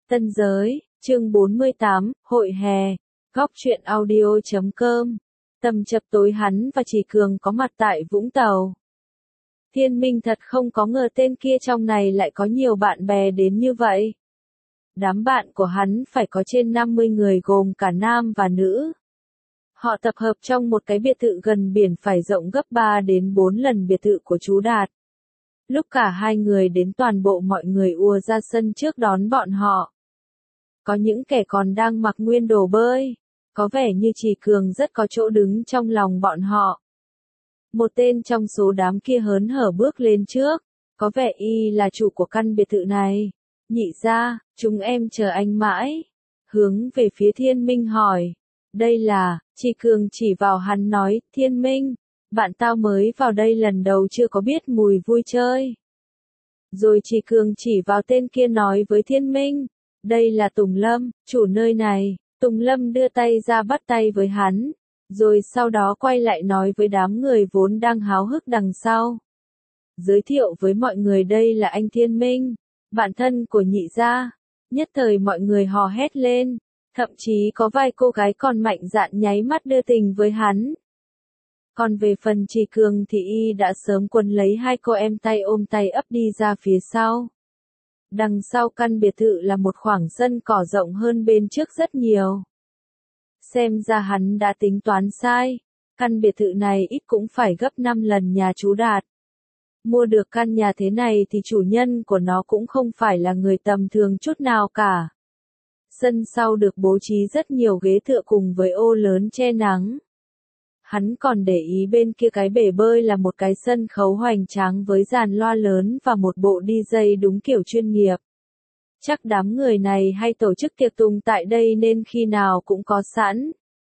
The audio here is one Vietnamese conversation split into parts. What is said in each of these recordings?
Tân giới, chương 48, hội hè, góc truyện audio.com. Tầm chập tối hắn và Chỉ Cường có mặt tại Vũng Tàu. Thiên Minh thật không có ngờ tên kia trong này lại có nhiều bạn bè đến như vậy. Đám bạn của hắn phải có trên 50 người gồm cả nam và nữ. Họ tập hợp trong một cái biệt thự gần biển phải rộng gấp 3 đến 4 lần biệt thự của chú Đạt. Lúc cả hai người đến toàn bộ mọi người ùa ra sân trước đón bọn họ. Có những kẻ còn đang mặc nguyên đồ bơi, có vẻ như Chỉ Cường rất có chỗ đứng trong lòng bọn họ. Một tên trong số đám kia hớn hở bước lên trước, có vẻ y là chủ của căn biệt thự này. Nhị gia, chúng em chờ anh mãi. Hướng về phía Thiên Minh hỏi. Đây là, Chỉ Cường chỉ vào hắn nói, Thiên Minh, bạn tao mới vào đây lần đầu chưa có biết mùi vui chơi. Rồi Chỉ Cường chỉ vào tên kia nói với Thiên Minh, đây là Tùng Lâm, chủ nơi này. Tùng Lâm đưa tay ra bắt tay với hắn, rồi sau đó quay lại nói với đám người vốn đang háo hức đằng sau. Giới thiệu với mọi người đây là anh Thiên Minh, bạn thân của nhị gia. Nhất thời mọi người hò hét lên, thậm chí có vài cô gái còn mạnh dạn nháy mắt đưa tình với hắn. Còn về phần Chỉ Cường thì y đã sớm quấn lấy hai cô em tay ôm tay ấp đi ra phía sau. Đằng sau căn biệt thự là một khoảng sân cỏ rộng hơn bên trước rất nhiều. Xem ra hắn đã tính toán sai, căn biệt thự này ít cũng phải gấp 5 lần nhà chú Đạt. Mua được căn nhà thế này thì chủ nhân của nó cũng không phải là người tầm thường chút nào cả. Sân sau được bố trí rất nhiều ghế tựa cùng với ô lớn che nắng. Hắn còn để ý bên kia cái bể bơi là một cái sân khấu hoành tráng với dàn loa lớn và một bộ DJ đúng kiểu chuyên nghiệp. Chắc đám người này hay tổ chức tiệc tùng tại đây nên khi nào cũng có sẵn.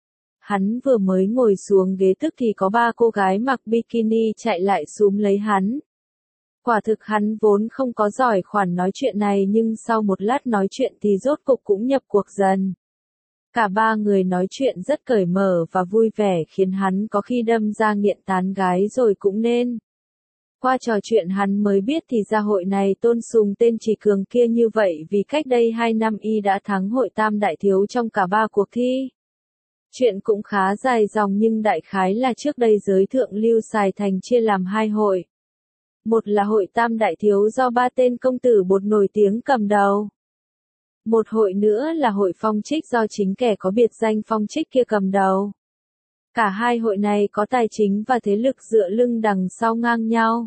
Hắn vừa mới ngồi xuống ghế tức thì có 3 cô gái mặc bikini chạy lại súm lấy hắn. Quả thực hắn vốn không có giỏi khoản nói chuyện này nhưng sau một lát nói chuyện thì rốt cục cũng nhập cuộc dần. Cả 3 người nói chuyện rất cởi mở và vui vẻ khiến hắn có khi đâm ra nghiện tán gái rồi cũng nên. Qua trò chuyện hắn mới biết thì ra hội này tôn sùng tên Chỉ Cường kia như vậy vì cách đây 2 năm y đã thắng hội tam đại thiếu trong cả 3 cuộc thi. Chuyện cũng khá dài dòng nhưng đại khái là trước đây giới thượng lưu Sài Thành chia làm 2 hội. Một là hội tam đại thiếu do 3 tên công tử bột nổi tiếng cầm đầu. Một hội nữa là hội Phong Trích do chính kẻ có biệt danh Phong Trích kia cầm đầu. Cả hai hội này có tài chính và thế lực dựa lưng đằng sau ngang nhau.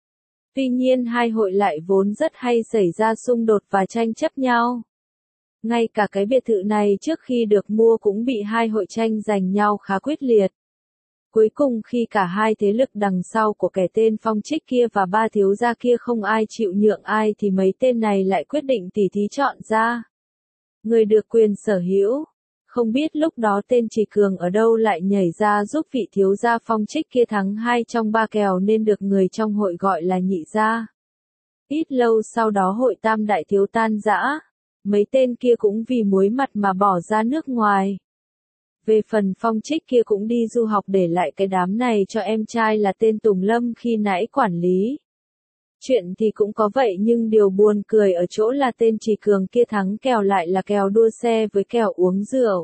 Tuy nhiên hai hội lại vốn rất hay xảy ra xung đột và tranh chấp nhau. Ngay cả cái biệt thự này trước khi được mua cũng bị hai hội tranh giành nhau khá quyết liệt. Cuối cùng khi cả hai thế lực đằng sau của kẻ tên Phong Trích kia và 3 thiếu gia kia không ai chịu nhượng ai thì mấy tên này lại quyết định tỉ thí chọn ra người được quyền sở hữu. Không biết lúc đó tên Chỉ Cường ở đâu lại nhảy ra giúp vị thiếu gia Phong Trích kia thắng 2 trong 3 kèo nên được người trong hội gọi là nhị gia. Ít lâu sau đó hội tam đại thiếu tan rã, mấy tên kia cũng vì muối mặt mà bỏ ra nước ngoài. Về phần Phong Trích kia cũng đi du học để lại cái đám này cho em trai là tên Tùng Lâm khi nãy quản lý. Chuyện thì cũng có vậy nhưng điều buồn cười ở chỗ là tên Chỉ Cường kia thắng kèo lại là kèo đua xe với kèo uống rượu.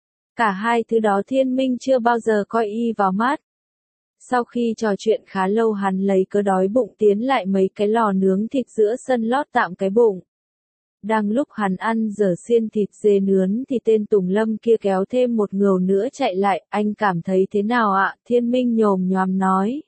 Cả hai thứ đó Thiên Minh chưa bao giờ coi y vào mắt. Sau khi trò chuyện khá lâu hắn lấy cớ đói bụng tiến lại mấy cái lò nướng thịt giữa sân lót tạm cái bụng. Đang lúc hắn ăn dở xiên thịt dê nướng thì tên Tùng Lâm kia kéo thêm một ngầu nữa chạy lại, anh cảm thấy thế nào ạ? Thiên Minh nhồm nhoàm nói.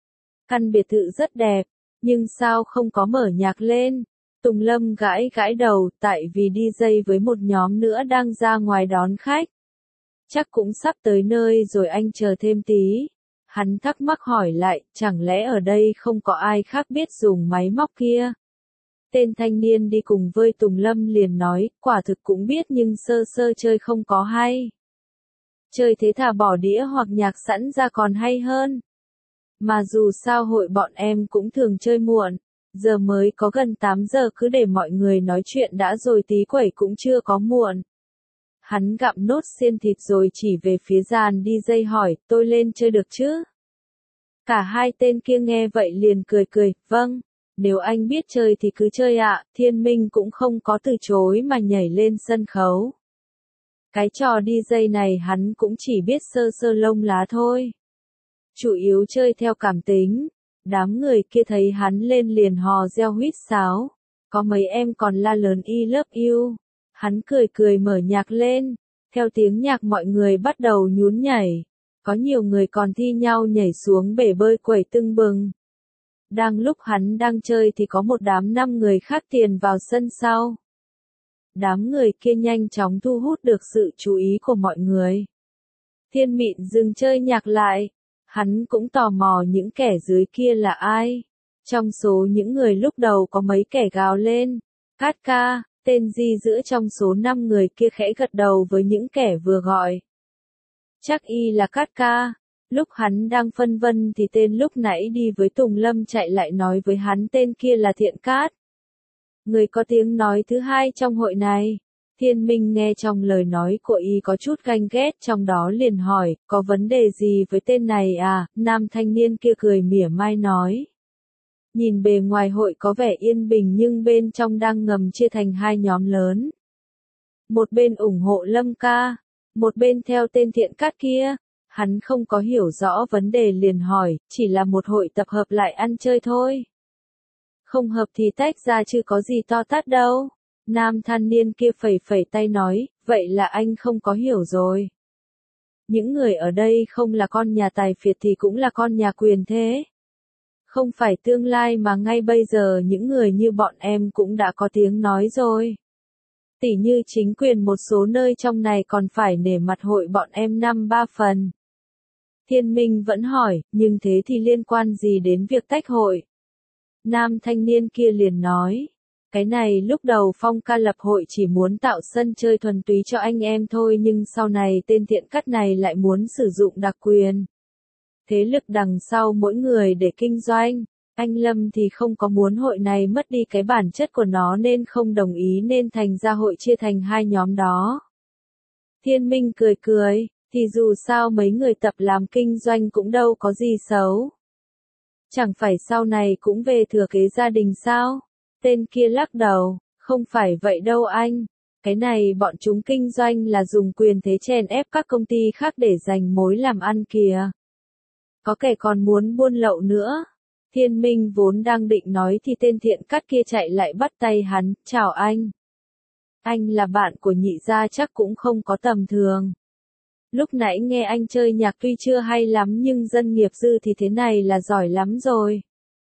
Căn biệt thự rất đẹp, nhưng sao không có mở nhạc lên? Tùng Lâm gãi gãi đầu, tại vì DJ với một nhóm nữa đang ra ngoài đón khách. Chắc cũng sắp tới nơi rồi anh chờ thêm tí. Hắn thắc mắc hỏi lại, chẳng lẽ ở đây không có ai khác biết dùng máy móc kia? Tên thanh niên đi cùng với Tùng Lâm liền nói, quả thực cũng biết nhưng sơ sơ chơi không có hay. Chơi thế thà bỏ đĩa hoặc nhạc sẵn ra còn hay hơn. Mà dù sao hội bọn em cũng thường chơi muộn, giờ mới có gần 8 giờ cứ để mọi người nói chuyện đã rồi tí quẩy cũng chưa có muộn. Hắn gặm nốt xiên thịt rồi chỉ về phía dàn DJ hỏi, tôi lên chơi được chứ? Cả hai tên kia nghe vậy liền cười cười, vâng. Nếu anh biết chơi thì cứ chơi ạ, Thiên Minh cũng không có từ chối mà nhảy lên sân khấu. Cái trò DJ này hắn cũng chỉ biết sơ sơ lông lá thôi. Chủ yếu chơi theo cảm tính. Đám người kia thấy hắn lên liền hò reo huýt sáo. Có mấy em còn la lớn I love you. Hắn cười cười mở nhạc lên. Theo tiếng nhạc mọi người bắt đầu nhún nhảy. Có nhiều người còn thi nhau nhảy xuống bể bơi quẩy tưng bừng. Đang lúc hắn đang chơi thì có một đám 5 người khác tiền vào sân sau. Đám người kia nhanh chóng thu hút được sự chú ý của mọi người. Thiên Mịn dừng chơi nhạc lại. Hắn cũng tò mò những kẻ dưới kia là ai. Trong số những người lúc đầu có mấy kẻ gào lên. Cát ca, tên Di giữa trong số 5 người kia khẽ gật đầu với những kẻ vừa gọi. Chắc y là Cát ca. Lúc hắn đang phân vân thì tên lúc nãy đi với Tùng Lâm chạy lại nói với hắn tên kia là Thiện Cát. Người có tiếng nói thứ hai trong hội này. Thiên Minh nghe trong lời nói của y có chút ganh ghét trong đó liền hỏi, có vấn đề gì với tên này à? Nam thanh niên kia cười mỉa mai nói. Nhìn bề ngoài hội có vẻ yên bình nhưng bên trong đang ngầm chia thành hai nhóm lớn. Một bên ủng hộ Lâm ca, một bên theo tên Thiện Cát kia. Hắn không có hiểu rõ vấn đề liền hỏi, chỉ là một hội tập hợp lại ăn chơi thôi. Không hợp thì tách ra chứ có gì to tát đâu. Nam thanh niên kia phẩy phẩy tay nói, vậy là anh không có hiểu rồi. Những người ở đây không là con nhà tài phiệt thì cũng là con nhà quyền thế. Không phải tương lai mà ngay bây giờ những người như bọn em cũng đã có tiếng nói rồi. Tỉ như chính quyền một số nơi trong này còn phải nể mặt hội bọn em 5-3 phần. Thiên Minh vẫn hỏi, nhưng thế thì liên quan gì đến việc tách hội? Nam thanh niên kia liền nói. Cái này lúc đầu Phong ca lập hội chỉ muốn tạo sân chơi thuần túy cho anh em thôi nhưng sau này tên Thiện Cát này lại muốn sử dụng đặc quyền. Thế lực đằng sau mỗi người để kinh doanh. Anh Lâm thì không có muốn hội này mất đi cái bản chất của nó nên không đồng ý nên thành ra hội chia thành hai nhóm đó. Thiên Minh cười cười, thì dù sao mấy người tập làm kinh doanh cũng đâu có gì xấu. Chẳng phải sau này cũng về thừa kế gia đình sao? Tên kia lắc đầu, không phải vậy đâu anh. Cái này bọn chúng kinh doanh là dùng quyền thế chèn ép các công ty khác để giành mối làm ăn kìa. Có kẻ còn muốn buôn lậu nữa. Thiên Minh vốn đang định nói thì tên Thiện Cát kia chạy lại bắt tay hắn, chào anh. Anh là bạn của Nhị gia chắc cũng không có tầm thường. Lúc nãy nghe anh chơi nhạc tuy chưa hay lắm nhưng dân nghiệp dư thì thế này là giỏi lắm rồi.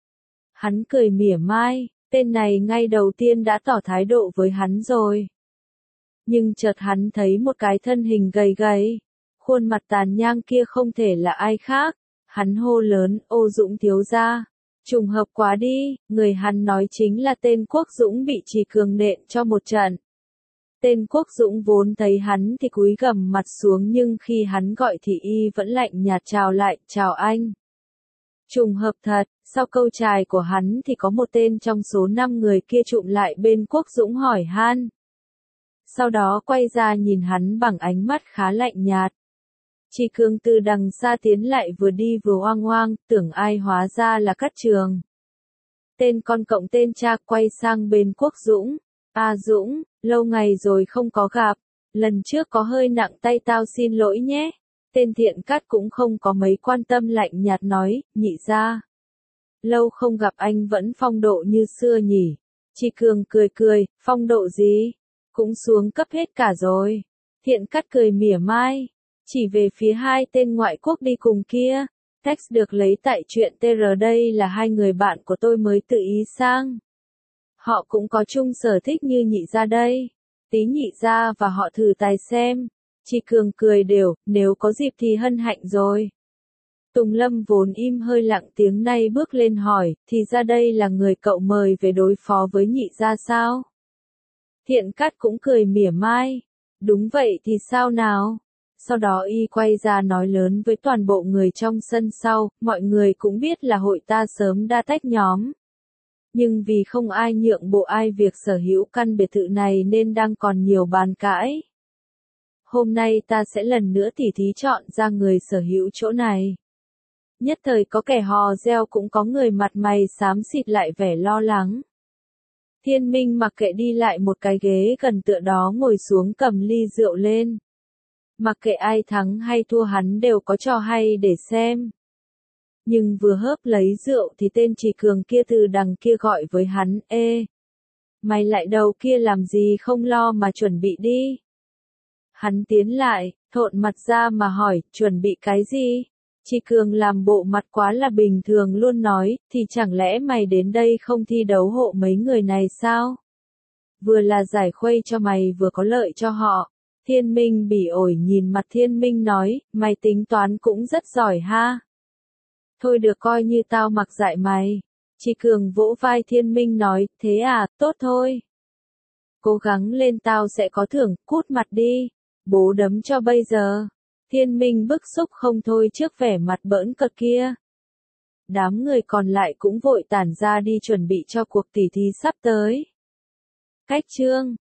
Hắn cười mỉa mai, tên này ngay đầu tiên đã tỏ thái độ với hắn rồi. Nhưng chợt hắn thấy một cái thân hình gầy gầy, khuôn mặt tàn nhang kia không thể là ai khác. Hắn hô lớn, Ô Dũng thiếu gia. Trùng hợp quá đi, người hắn nói chính là tên Quốc Dũng bị Trì Cường nện cho một trận. Tên Quốc Dũng vốn thấy hắn thì cúi gằm mặt xuống nhưng khi hắn gọi thì y vẫn lạnh nhạt chào lại, chào anh. Trùng hợp thật, sau câu chài của hắn thì có một tên trong số 5 người kia chụm lại bên Quốc Dũng hỏi han. Sau đó quay ra nhìn hắn bằng ánh mắt khá lạnh nhạt. Trì Cường từ đằng xa tiến lại vừa đi vừa oang oang, tưởng ai hóa ra là Cát Trường. Tên con cộng tên cha quay sang bên Quốc Dũng. À Dũng, lâu ngày rồi không có gặp. Lần trước có hơi nặng tay tao xin lỗi nhé. Tên Thiện Cát cũng không có mấy quan tâm lạnh nhạt nói, Nhị gia. Lâu không gặp anh vẫn phong độ như xưa nhỉ. Trì Cường cười cười, phong độ gì? Cũng xuống cấp hết cả rồi. Thiện Cát cười mỉa mai. Chỉ về phía hai tên ngoại quốc đi cùng kia. Text được lấy tại chuyện TR đây là hai người bạn của tôi mới tự ý sang. Họ cũng có chung sở thích như Nhị gia đây. Tí Nhị gia và họ thử tài xem. Trì Cường cười đều, nếu có dịp thì hân hạnh rồi. Tùng Lâm vốn im hơi lặng tiếng nay bước lên hỏi, thì ra đây là người cậu mời về đối phó với Nhị gia sao? Thiện Cát cũng cười mỉa mai. Đúng vậy thì sao nào? Sau đó y quay ra nói lớn với toàn bộ người trong sân sau, mọi người cũng biết là hội ta sớm đã tách nhóm. Nhưng vì không ai nhượng bộ ai việc sở hữu căn biệt thự này nên đang còn nhiều bàn cãi. Hôm nay ta sẽ lần nữa tỉ thí chọn ra người sở hữu chỗ này. Nhất thời có kẻ hò reo cũng có người mặt mày xám xịt lại vẻ lo lắng. Thiên Minh mặc kệ đi lại một cái ghế gần tựa đó ngồi xuống cầm ly rượu lên. Mặc kệ ai thắng hay thua hắn đều có trò hay để xem. Nhưng vừa hớp lấy rượu thì tên Trì Cường kia từ đằng kia gọi với hắn, ê! Mày lại đầu kia làm gì không lo mà chuẩn bị đi. Hắn tiến lại, thộn mặt ra mà hỏi, chuẩn bị cái gì? Trì Cường làm bộ mặt quá là bình thường luôn nói, thì chẳng lẽ mày đến đây không thi đấu hộ mấy người này sao? Vừa là giải khuây cho mày vừa có lợi cho họ. Thiên Minh bỉ ổi nhìn mặt Thiên Minh nói, mày tính toán cũng rất giỏi ha. Thôi được coi như tao mặc dạy mày. Trì Cường vỗ vai Thiên Minh nói, thế à, tốt thôi. Cố gắng lên tao sẽ có thưởng, cút mặt đi. Bố đấm cho bây giờ. Thiên Minh bức xúc không thôi trước vẻ mặt bỡn cợt kia. Đám người còn lại cũng vội tản ra đi chuẩn bị cho cuộc tỉ thí sắp tới. Cách chương